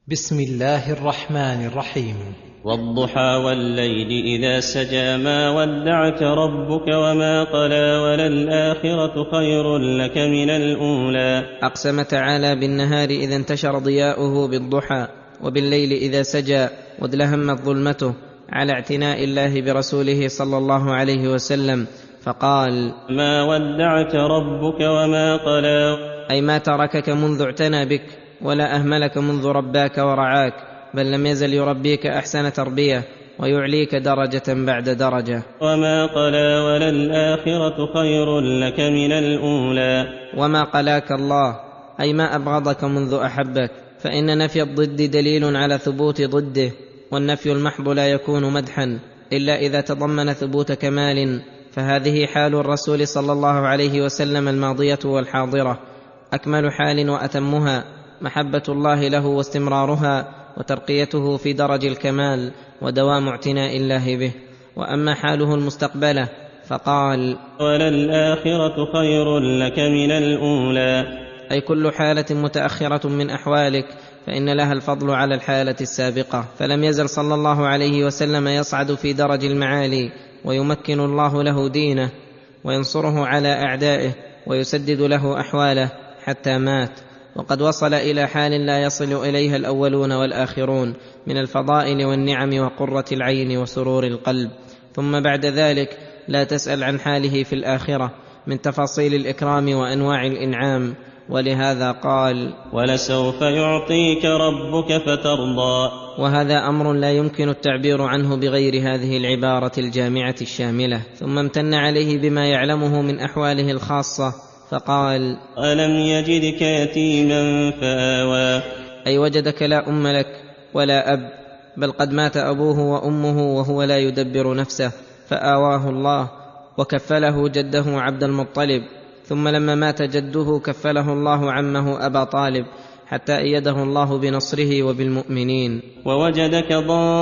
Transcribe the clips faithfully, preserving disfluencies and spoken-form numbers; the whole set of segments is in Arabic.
بسم الله الرحمن الرحيم. والضحى والليل إذا سجى ما ودعك ربك وما قلى وللآخرة خير لك من الأولى. أقسم تعالى بالنهار إذا انتشر ضياؤه بالضحى، وبالليل إذا سجى وادلهمت ظلمته، على اعتناء الله برسوله صلى الله عليه وسلم، فقال: ما ودعك ربك وما قلى، أي ما تركك منذ اعتنى بك، ولا أهملك منذ رباك ورعاك، بل لم يزل يربيك أحسن تربية ويعليك درجة بعد درجة. وما قلى وللآخرة خير لك من الأولى. وما قلاك الله، أي ما أبغضك منذ أحبك، فإن نفي الضد دليل على ثبوت ضده، والنفي المحض لا يكون مدحا إلا إذا تضمن ثبوت كمال، فهذه حال الرسول صلى الله عليه وسلم الماضية والحاضرة، أكمل حال وأتمها، محبة الله له واستمرارها، وترقيته في درج الكمال، ودوام اعتناء الله به. وأما حاله المستقبلة فقال: وللآخرة خير لك من الأولى، أي كل حالة متأخرة من أحوالك فإن لها الفضل على الحالة السابقة. فلم يزل صلى الله عليه وسلم يصعد في درج المعالي، ويمكن الله له دينه، وينصره على أعدائه، ويسدد له أحواله حتى مات، وقد وصل إلى حال لا يصل إليها الأولون والآخرون من الفضائل والنعم وقرة العين وسرور القلب. ثم بعد ذلك لا تسأل عن حاله في الآخرة من تفاصيل الإكرام وأنواع الإنعام، ولهذا قال: ولسوف يعطيك ربك فترضى. وهذا أمر لا يمكن التعبير عنه بغير هذه العبارة الجامعة الشاملة. ثم امتن عليه بما يعلمه من أحواله الخاصة فقال: ألم يجدك يتيما فآوى، أي وجدك لا أم لك ولا أب، بل قد مات أبوه وأمه وهو لا يدبر نفسه، فآواه الله وكفله جده عبد المطلب، ثم لما مات جده كفله الله عمه أبا طالب، حتى أيده الله بنصره وبالمؤمنين. ووجدك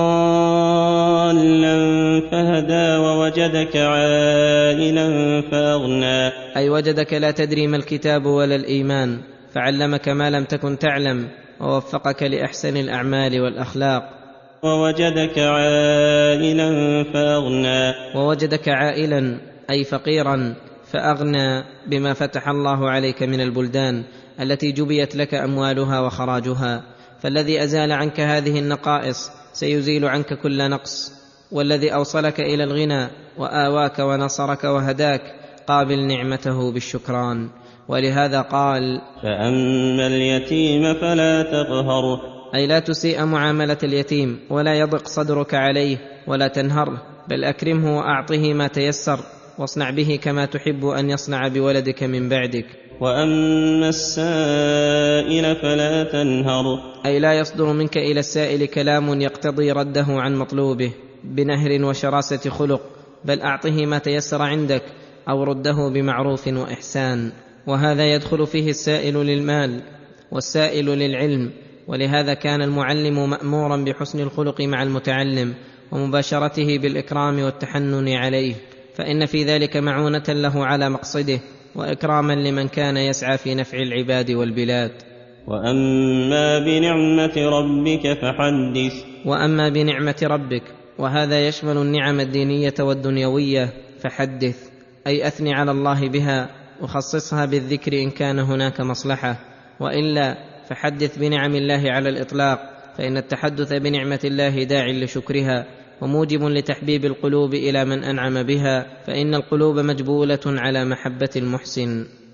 ضالا فهدى ووجدك عائلا فأغنى، أي وجدك لا تدري ما الكتاب ولا الإيمان، فعلمك ما لم تكن تعلم، ووفقك لأحسن الأعمال والأخلاق. ووجدك عائلا فأغنى، ووجدك عائلا أي فقيرا فأغنى بما فتح الله عليك من البلدان التي جبيت لك أموالها وخراجها، فالذي أزال عنك هذه النقائص سيزيل عنك كل نقص، والذي أوصلك إلى الغنى وآواك ونصرك وهداك قابل نعمته بالشكران. ولهذا قال: فأما اليتيم فلا تقهر، أي لا تسيء معاملة اليتيم، ولا يضق صدرك عليه ولا تنهره، بل أكرمه وأعطه ما تيسر، واصنع به كما تحب أن يصنع بولدك من بعدك. وأما السائل فلا تنهر، أي لا يصدر منك إلى السائل كلام يقتضي رده عن مطلوبه بنهر وشراسة خلق، بل أعطه ما تيسر عندك، أو رده بمعروف وإحسان. وهذا يدخل فيه السائل للمال والسائل للعلم، ولهذا كان المعلم مأمورا بحسن الخلق مع المتعلم، ومباشرته بالإكرام والتحنن عليه، فإن في ذلك معونة له على مقصده، وإكراما لمن كان يسعى في نفع العباد والبلاد. وأما بنعمة ربك فحدث، وأما بنعمة ربك، وهذا يشمل النعم الدينية والدنيوية، فحدث أي أثني على الله بها، وخصصها بالذكر إن كان هناك مصلحة، وإلا فحدث بنعم الله على الإطلاق، فإن التحدث بنعمة الله داع لشكرها، وموجب لتحبيب القلوب إلى من أنعم بها، فإن القلوب مجبولة على محبة المحسن.